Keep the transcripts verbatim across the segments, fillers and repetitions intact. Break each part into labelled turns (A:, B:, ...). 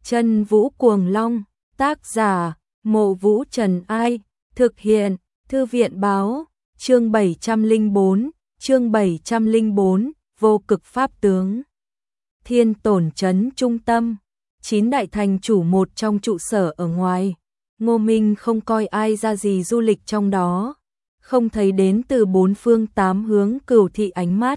A: Chân Vũ Cuồng Long, tác giả, Mộ Vũ Trần Ai, thực hiện, Thư viện Báo, chương bảy trăm lẻ bốn, chương bảy trăm lẻ bốn, vô cực pháp tướng. Thiên Tổn trấn trung tâm, chín đại thành chủ một trong trụ sở ở ngoài. Ngô Minh không coi ai ra gì du lịch trong đó, không thấy đến từ bốn phương tám hướng cửu thị ánh mắt.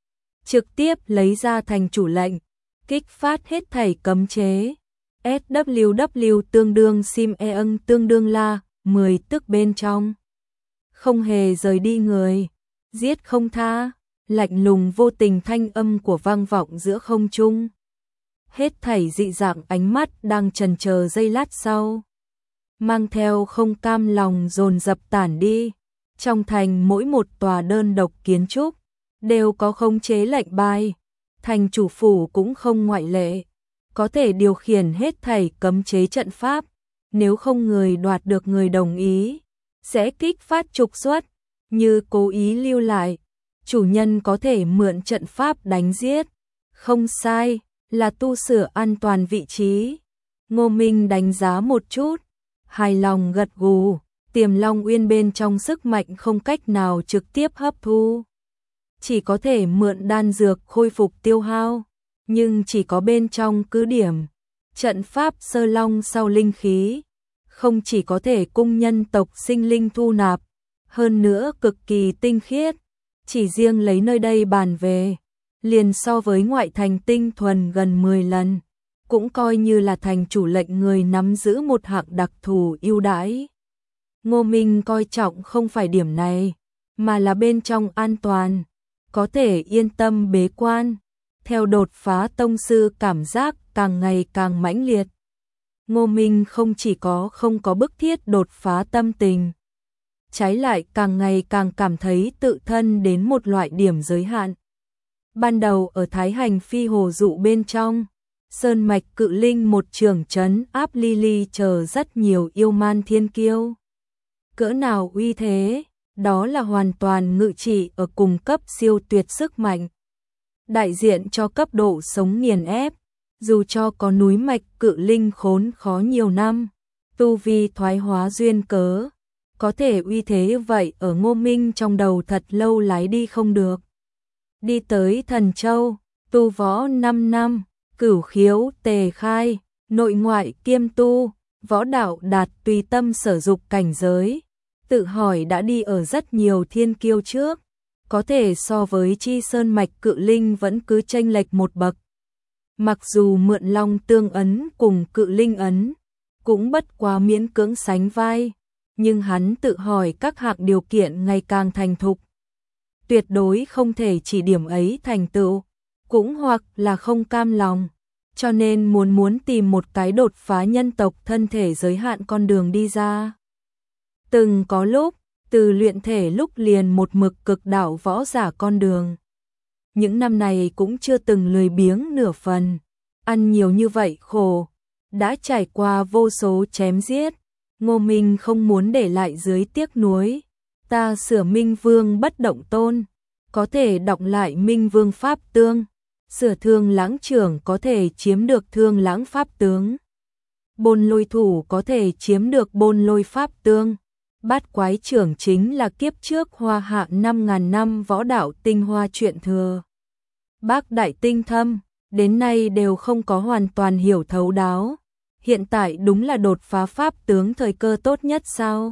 A: Trực tiếp lấy ra thành chủ lệnh, kích phát hết thảy cấm chế. ét vê kép tương đương sim eăng tương đương la, mười tức bên trong. Không hề rời đi người, giết không tha, lạnh lùng vô tình thanh âm của vang vọng giữa không trung. Hết thảy dị dạng ánh mắt đang chần chờ giây lát sau, mang theo không cam lòng dồn dập tản đi. Trong thành mỗi một tòa đơn độc kiến trúc đều có khống chế lệnh bài, thành chủ phủ cũng không ngoại lệ, có thể điều khiển hết thảy cấm chế trận pháp, nếu không người đoạt được người đồng ý, sẽ kích phát trục xuất, như cố ý lưu lại, chủ nhân có thể mượn trận pháp đánh giết. Không sai, là tu sửa an toàn vị trí. Ngô Minh đánh giá một chút, hài lòng gật gù, Tiềm Long Uyên bên trong sức mạnh không cách nào trực tiếp hấp thu, chỉ có thể mượn đan dược khôi phục tiêu hao, nhưng chỉ có bên trong cứ điểm trận pháp Sơ Long sau linh khí, không chỉ có thể cung nhân tộc sinh linh thu nạp, hơn nữa cực kỳ tinh khiết, chỉ riêng lấy nơi đây bàn về, liền so với ngoại thành tinh thuần gần mười lần, cũng coi như là thành chủ lệnh người nắm giữ một hạng đặc thù ưu đãi. Ngô Minh coi trọng không phải điểm này, mà là bên trong an toàn, có thể yên tâm bế quan. Theo đột phá tông sư cảm giác càng ngày càng mãnh liệt. Ngô Minh không chỉ có không có bức thiết đột phá tâm tình, trái lại càng ngày càng cảm thấy tự thân đến một loại điểm giới hạn. Ban đầu ở Thái Hành Phi Hồ Dụ bên trong, Sơn Mạch Cự Linh một trường trấn áp ly ly chờ rất nhiều yêu man thiên kiêu. Cỡ nào uy thế, đó là hoàn toàn ngự trị ở cùng cấp siêu tuyệt sức mạnh. Đại diện cho cấp độ sống nghiền ép, dù cho có núi mạch cự linh khốn khó nhiều năm, tu vi thoái hóa duyên cớ, có thể uy thế vậy ở Ngô Minh trong đầu thật lâu lái đi không được. Đi tới Thần Châu, tu võ năm năm, cửu khiếu tề khai, nội ngoại kiêm tu, võ đạo đạt tùy tâm sở dục cảnh giới, tự hỏi đã đi ở rất nhiều thiên kiêu trước. Có thể so với Chi Sơn Mạch Cự Linh vẫn cứ chênh lệch một bậc. Mặc dù mượn Long Tương Ấn cùng Cự Linh Ấn, cũng bất quá miễn cưỡng sánh vai, nhưng hắn tự hỏi các hạng điều kiện ngày càng thành thục. Tuyệt đối không thể chỉ điểm ấy thành tựu, cũng hoặc là không cam lòng, cho nên muốn muốn tìm một cái đột phá nhân tộc thân thể giới hạn con đường đi ra. Từng có lúc, từ luyện thể lúc liền một mực cực đạo võ giả con đường. Những năm này cũng chưa từng lười biếng nửa phần, ăn nhiều như vậy khổ, đã trải qua vô số chém giết, Ngô Minh không muốn để lại dưới tiếc nuối. Ta sửa Minh Vương bất động tôn, có thể đọc lại Minh Vương pháp tương, sửa Thương Lãng trưởng có thể chiếm được Thương Lãng pháp tướng, Bôn Lôi thủ có thể chiếm được Bôn Lôi pháp tương. Bát quái trưởng chính là kiếp trước hoa hạ năm ngàn năm võ đạo tinh hoa truyện thừa. Bác đại tinh thâm, đến nay đều không có hoàn toàn hiểu thấu đáo. Hiện tại đúng là đột phá pháp tướng thời cơ tốt nhất sao?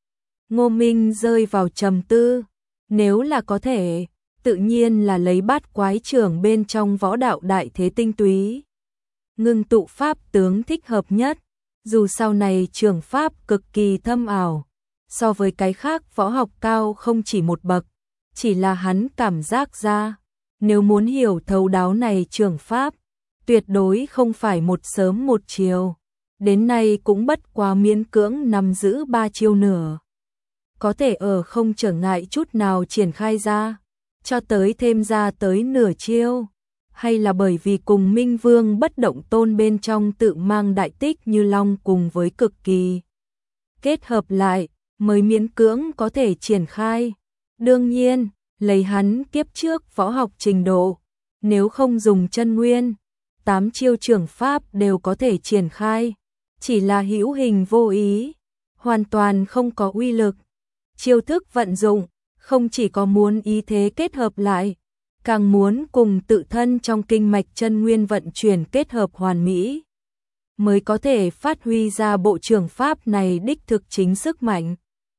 A: Ngô Minh rơi vào trầm tư. Nếu là có thể, tự nhiên là lấy bát quái trưởng bên trong võ đạo đại thế tinh túy. Ngưng tụ pháp tướng thích hợp nhất, dù sau này trường pháp cực kỳ thâm ảo. So với cái khác võ học cao không chỉ một bậc, chỉ là hắn cảm giác ra, nếu muốn hiểu thấu đáo này trường pháp, tuyệt đối không phải một sớm một chiều, đến nay cũng bất quá miễn cưỡng nắm giữ ba chiêu nửa. Có thể ở không trở ngại chút nào triển khai ra, cho tới thêm ra tới nửa chiêu, hay là bởi vì cùng Minh Vương bất động tôn bên trong tự mang đại tích như long cùng với cực kỳ kết hợp lại, mới miễn cưỡng có thể triển khai. Đương nhiên, lấy hắn kiếp trước võ học trình độ, nếu không dùng chân nguyên, tám chiêu trưởng pháp đều có thể triển khai, chỉ là hữu hình vô ý, hoàn toàn không có uy lực. Chiêu thức vận dụng, không chỉ có muốn ý thế kết hợp lại, càng muốn cùng tự thân trong kinh mạch chân nguyên vận chuyển kết hợp hoàn mỹ, mới có thể phát huy ra bộ trưởng pháp này đích thực chính sức mạnh.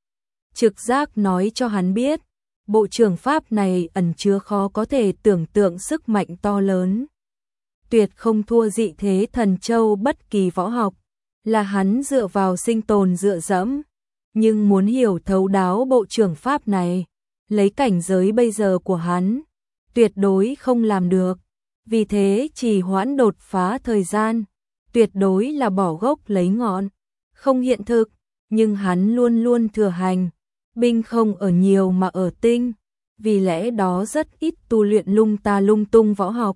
A: Trực giác nói cho hắn biết, bộ trưởng pháp này ẩn chứa khó có thể tưởng tượng sức mạnh to lớn. Tuyệt không thua dị thế thần châu bất kỳ võ học, là hắn dựa vào sinh tồn dựa dẫm. Nhưng muốn hiểu thấu đáo bộ trưởng pháp này, lấy cảnh giới bây giờ của hắn, tuyệt đối không làm được. Vì thế chỉ hoãn đột phá thời gian, tuyệt đối là bỏ gốc lấy ngọn, không hiện thực, nhưng hắn luôn luôn thừa hành. Binh không ở nhiều mà ở tinh, vì lẽ đó rất ít tu luyện lung ta lung tung võ học.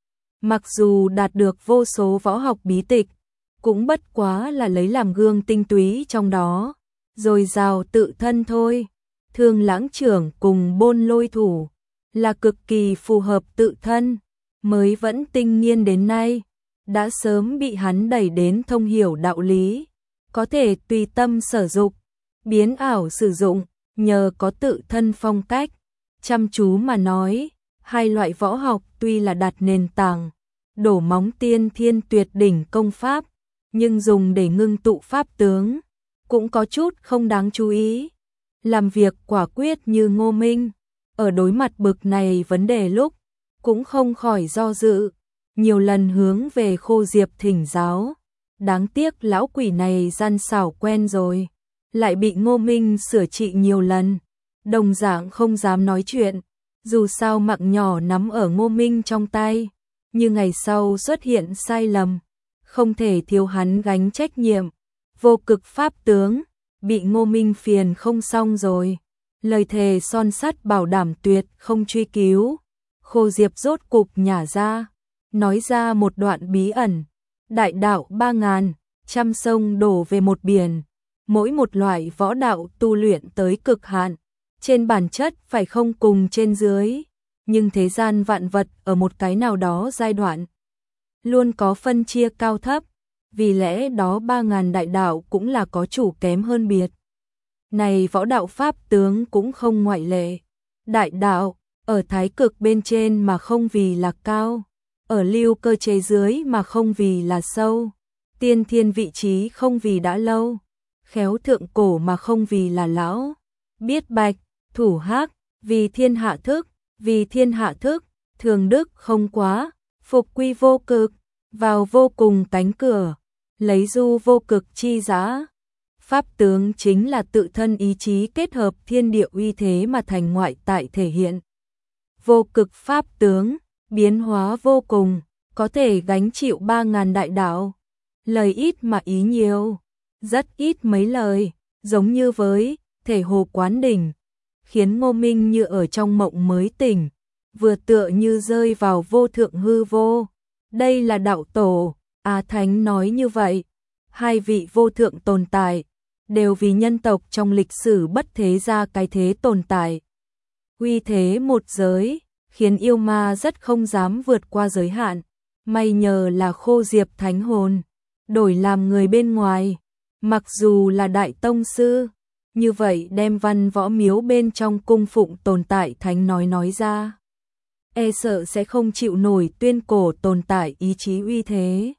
A: Mặc dù đạt được vô số võ học bí tịch, cũng bất quá là lấy làm gương tinh túy trong đó, rồi rào tự thân thôi. Thương Lãng trưởng cùng Bôn Lôi thủ là cực kỳ phù hợp tự thân, mới vẫn tinh nghiên đến nay, đã sớm bị hắn đẩy đến thông hiểu đạo lý, có thể tùy tâm sở dục, biến ảo sử dụng, nhờ có tự thân phong cách. Chăm chú mà nói, hai loại võ học tuy là đặt nền tảng, đổ móng tiên thiên tuyệt đỉnh công pháp, nhưng dùng để ngưng tụ pháp tướng, cũng có chút không đáng chú ý. Làm việc quả quyết như Ngô Minh, ở đối mặt bực này vấn đề lúc, cũng không khỏi do dự, nhiều lần hướng về Khô Diệp thỉnh giáo. Đáng tiếc lão quỷ này gian xảo quen rồi, lại bị Ngô Minh sửa trị nhiều lần, đồng dạng không dám nói chuyện, dù sao mạng nhỏ nắm ở Ngô Minh trong tay, như ngày sau xuất hiện sai lầm, không thể thiếu hắn gánh trách nhiệm. Vô cực pháp tướng, bị Ngô Minh phiền không xong rồi, lời thề son sắt bảo đảm tuyệt không truy cứu. Khô Diệp rốt cục nhả ra, nói ra một đoạn bí ẩn, đại đạo ba ngàn, trăm sông đổ về một biển, mỗi một loại võ đạo tu luyện tới cực hạn, trên bản chất phải không cùng trên dưới, nhưng thế gian vạn vật ở một cái nào đó giai đoạn, luôn có phân chia cao thấp, vì lẽ đó ba ngàn đại đạo cũng là có chủ kém hơn biệt. Này võ đạo pháp tướng cũng không ngoại lệ, đại đạo, ở thái cực bên trên mà không vì là cao, ở lưu cơ chế dưới mà không vì là sâu, tiên thiên vị trí không vì đã lâu, khéo thượng cổ mà không vì là lão, biết bạch, thủ hắc, vì thiên hạ thức, vì thiên hạ thức, thường đức không quá, phục quy vô cực, vào vô cùng cánh cửa, lấy du vô cực chi giá. Pháp tướng chính là tự thân ý chí kết hợp thiên địa uy thế mà thành ngoại tại thể hiện. Vô cực pháp tướng, biến hóa vô cùng, có thể gánh chịu ba ngàn đại đạo. Lời ít mà ý nhiều, rất ít mấy lời, giống như với thể hồ quán đỉnh, khiến Ngô Minh như ở trong mộng mới tỉnh, vừa tựa như rơi vào vô thượng hư vô. Đây là đạo tổ, Á Thánh nói như vậy, hai vị vô thượng tồn tại, đều vì nhân tộc trong lịch sử bất thế ra cái thế tồn tại. Uy thế một giới, khiến yêu ma rất không dám vượt qua giới hạn, may nhờ là Khô Diệp thánh hồn, đổi làm người bên ngoài, mặc dù là đại tông sư, như vậy đem văn võ miếu bên trong cung phụng tồn tại thánh nói nói ra, e sợ sẽ không chịu nổi tuyên cổ tồn tại ý chí uy thế,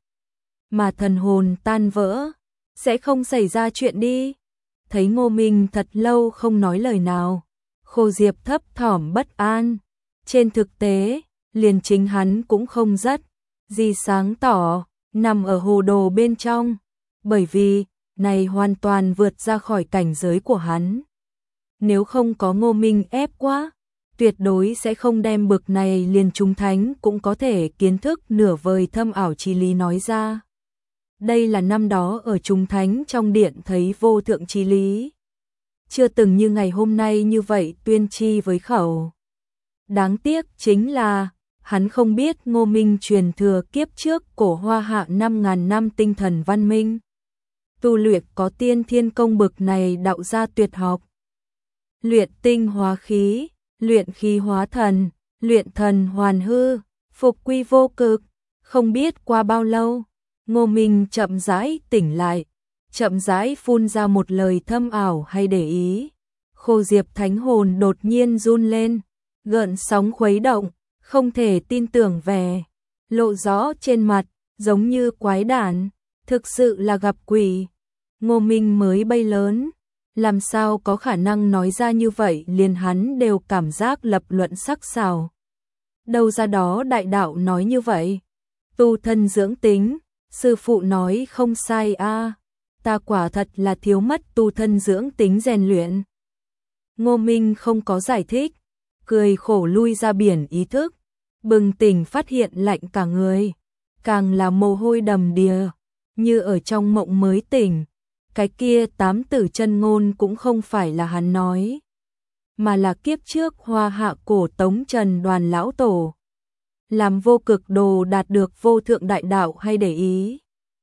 A: mà thần hồn tan vỡ, sẽ không xảy ra chuyện đi. Thấy Ngô Minh thật lâu không nói lời nào, Khô Diệp thấp thỏm bất an. Trên thực tế, liền chính hắn cũng không rất gì sáng tỏ, nằm ở hồ đồ bên trong, bởi vì này hoàn toàn vượt ra khỏi cảnh giới của hắn. Nếu không có Ngô Minh ép quá, tuyệt đối sẽ không đem bực này liền chúng thánh cũng có thể kiến thức nửa vời thâm ảo chí lý nói ra. Đây là năm đó ở chúng thánh trong điện thấy vô thượng chí lý, chưa từng như ngày hôm nay như vậy tuyên chi với khẩu. Đáng tiếc chính là, hắn không biết Ngô Minh truyền thừa kiếp trước cổ Hoa Hạ năm ngàn năm tinh thần văn minh. Tu luyện có tiên thiên công bực này đạo gia tuyệt học. Luyện tinh hóa khí, luyện khí hóa thần, luyện thần hoàn hư, phục quy vô cực, Không biết qua bao lâu, Ngô Minh chậm rãi tỉnh lại, chậm rãi phun ra một lời thâm ảo hay để ý. Khô Diệp thánh hồn đột nhiên run lên, gợn sóng khuấy động, không thể tin tưởng vẻ lộ rõ trên mặt, giống như quái đản, thực sự là gặp quỷ. Ngô Minh mới bay lớn, làm sao có khả năng nói ra như vậy, liền hắn đều cảm giác lập luận sắc sảo. Đâu ra đó đại đạo nói như vậy, tu thân dưỡng tính, sư phụ nói không sai a, ta quả thật là thiếu mất tu thân dưỡng tính rèn luyện. Ngô Minh không có giải thích, cười khổ lui ra biển ý thức, bừng tỉnh phát hiện lạnh cả người, càng là mồ hôi đầm đìa, như ở trong mộng mới tỉnh. Cái kia tám tử chân ngôn cũng không phải là hắn nói, mà là kiếp trước Hoa Hạ cổ Tống Trần Đoàn lão tổ. Làm vô cực đồ đạt được vô thượng đại đạo hay để ý.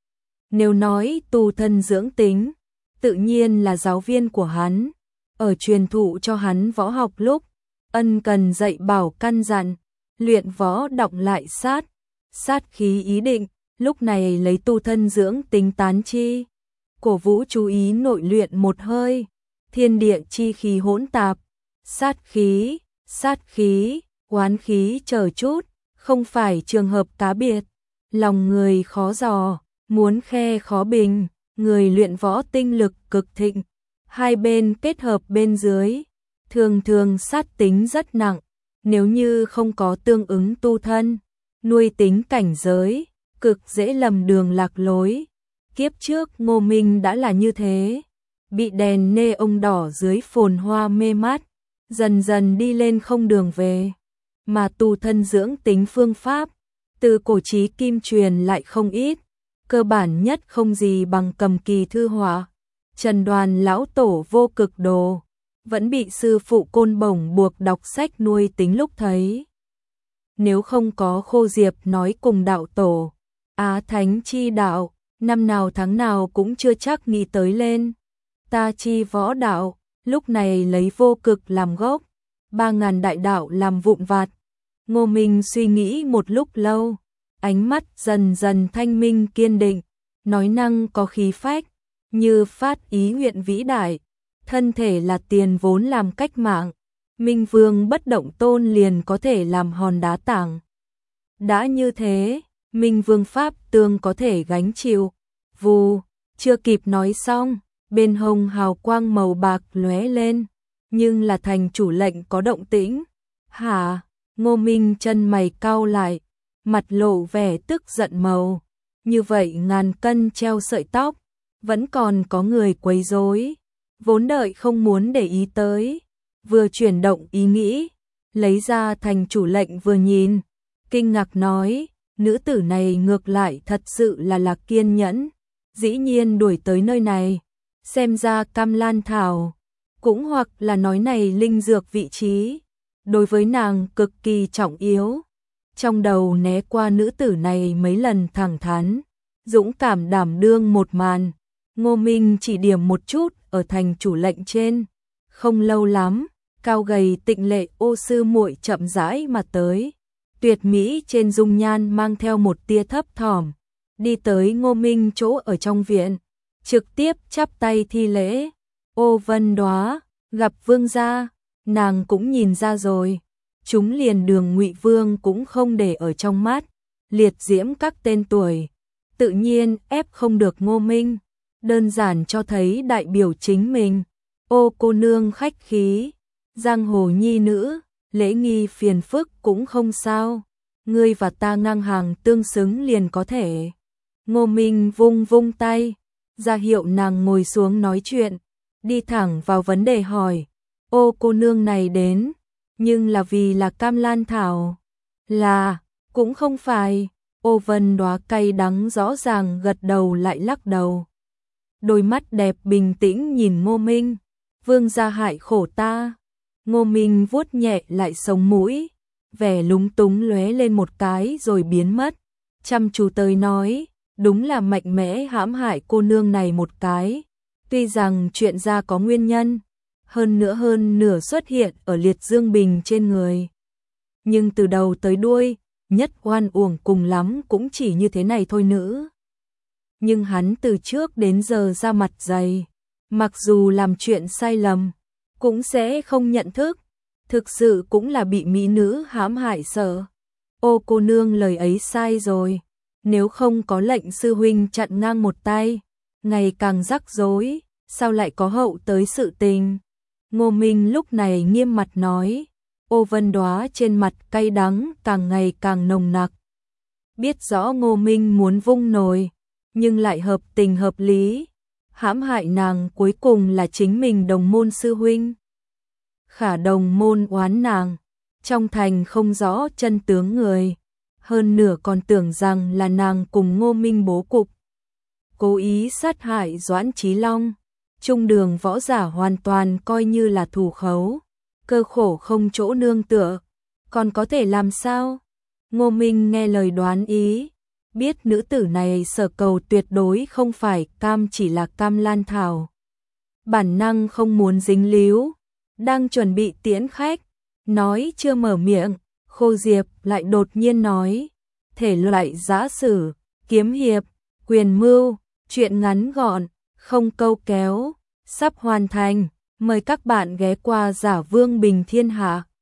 A: Nếu nói tu thân dưỡng tính, tự nhiên là giáo viên của hắn, ở truyền thụ cho hắn võ học lúc, ân cần dạy bảo căn dặn, luyện võ đọng lại sát, sát khí ý định, lúc này lấy tu thân dưỡng tính tán chi. Cổ vũ chú ý nội luyện một hơi, thiên địa chi khí hỗn tạp, sát khí, sát khí, oán khí chờ chút, không phải trường hợp cá biệt. Lòng người khó dò, muốn khe khó bình, người luyện võ tinh lực cực thịnh, hai bên kết hợp bên dưới, thường thường sát tính rất nặng, nếu như không có tương ứng tu thân, nuôi tính cảnh giới, cực dễ lầm đường lạc lối. Kiếp trước Ngô Minh đã là như thế, bị đèn nê ông đỏ dưới phồn hoa mê mát, dần dần đi lên không đường về, mà tu thân dưỡng tính phương pháp, từ cổ chí kim truyền lại không ít, cơ bản nhất không gì bằng cầm kỳ thư họa. Trần Đoàn lão tổ vô cực đồ, vẫn bị sư phụ côn bổng buộc đọc sách nuôi tính lúc thấy. Nếu không có Khô Diệp nói cùng đạo tổ, Á Thánh chi đạo, năm nào tháng nào cũng chưa chắc nghĩ tới lên. Ta chi võ đạo, lúc này lấy vô cực làm gốc, ba ngàn đại đạo làm vụn vặt. Ngô Minh suy nghĩ một lúc lâu, ánh mắt dần dần thanh minh kiên định, nói năng có khí phách, như phát ý nguyện vĩ đại, thân thể là tiền vốn làm cách mạng, Minh Vương bất động tôn liền có thể làm hòn đá tảng. Đã như thế, Minh Vương pháp tương có thể gánh chịu. Vù, chưa kịp nói xong, bên hông hào quang màu bạc lóe lên, nhưng là thành chủ lệnh có động tĩnh. Hả? Ngô Minh chân mày cau lại, mặt lộ vẻ tức giận màu. Như vậy ngàn cân treo sợi tóc, vẫn còn có người quấy rối. Vốn đợi không muốn để ý tới, vừa chuyển động ý nghĩ, lấy ra thành chủ lệnh vừa nhìn, kinh ngạc nói, nữ tử này ngược lại thật sự là lạc kiên nhẫn, dĩ nhiên đuổi tới nơi này, xem ra Cam Lan Thảo, cũng hoặc là nói này linh dược vị trí, đối với nàng cực kỳ trọng yếu. Trong đầu né qua nữ tử này mấy lần thẳng thắn, dũng cảm đảm đương một màn. Ngô Minh chỉ điểm một chút ở thành chủ lệnh trên, không lâu lắm, cao gầy tịnh lệ ô sư muội chậm rãi mà tới, tuyệt mỹ trên dung nhan mang theo một tia thấp thỏm, đi tới Ngô Minh chỗ ở trong viện, trực tiếp chắp tay thi lễ. Ô Vân Đóa, gặp vương gia, nàng cũng nhìn ra rồi, chúng liền đường Ngụy Vương cũng không để ở trong mắt, liệt diễm các tên tuổi, tự nhiên ép không được Ngô Minh, đơn giản cho thấy đại biểu chính mình. Ô cô nương khách khí, giang hồ nhi nữ, lễ nghi phiền phức cũng không sao, ngươi và ta ngang hàng tương xứng liền có thể. Ngô Minh vung vung tay, ra hiệu nàng ngồi xuống nói chuyện, đi thẳng vào vấn đề hỏi, ô cô nương này đến, nhưng là vì là Cam Lan Thảo, là, cũng không phải. Ô Vân Đóa cay đắng rõ ràng gật đầu lại lắc đầu. Đôi mắt đẹp bình tĩnh nhìn Ngô Minh, vương gia hại khổ ta. Ngô Minh vuốt nhẹ lại sống mũi, vẻ lúng túng lóe lên một cái rồi biến mất. Chăm chú tới nói, đúng là mạnh mẽ hãm hại cô nương này một cái. Tuy rằng chuyện ra có nguyên nhân, hơn nữa hơn nửa xuất hiện ở liệt dương bình trên người. Nhưng từ đầu tới đuôi, nhất oan uổng cùng lắm cũng chỉ như thế này thôi nữ. Nhưng hắn từ trước đến giờ ra mặt dày, mặc dù làm chuyện sai lầm, cũng sẽ không nhận thức, thực sự cũng là bị mỹ nữ hãm hại sợ. Ô cô nương lời ấy sai rồi, nếu không có lệnh sư huynh chặn ngang một tay, ngày càng rắc rối, sao lại có hậu tới sự tình. Ngô Minh lúc này nghiêm mặt nói, Ô Vân Đóa trên mặt cay đắng càng ngày càng nồng nặc. Biết rõ Ngô Minh muốn vung nồi, nhưng lại hợp tình hợp lý, hãm hại nàng cuối cùng là chính mình đồng môn sư huynh. Khả đồng môn oán nàng, trong thành không rõ chân tướng người, hơn nửa còn tưởng rằng là nàng cùng Ngô Minh bố cục, cố ý sát hại Doãn Chí Long. Trung đường võ giả hoàn toàn coi như là thủ khấu, cơ khổ không chỗ nương tựa, còn có thể làm sao? Ngô Minh nghe lời đoán ý, biết nữ tử này sở cầu tuyệt đối không phải cam chỉ là cam lan thảo. Bản năng không muốn dính líu, đang chuẩn bị tiễn khách, nói chưa mở miệng, Khô Diệp lại đột nhiên nói, thể loại giã sử, kiếm hiệp, quyền mưu, chuyện ngắn gọn, không câu kéo, sắp hoàn thành, mời các bạn ghé qua Giả Vương Bình Thiên Hạ.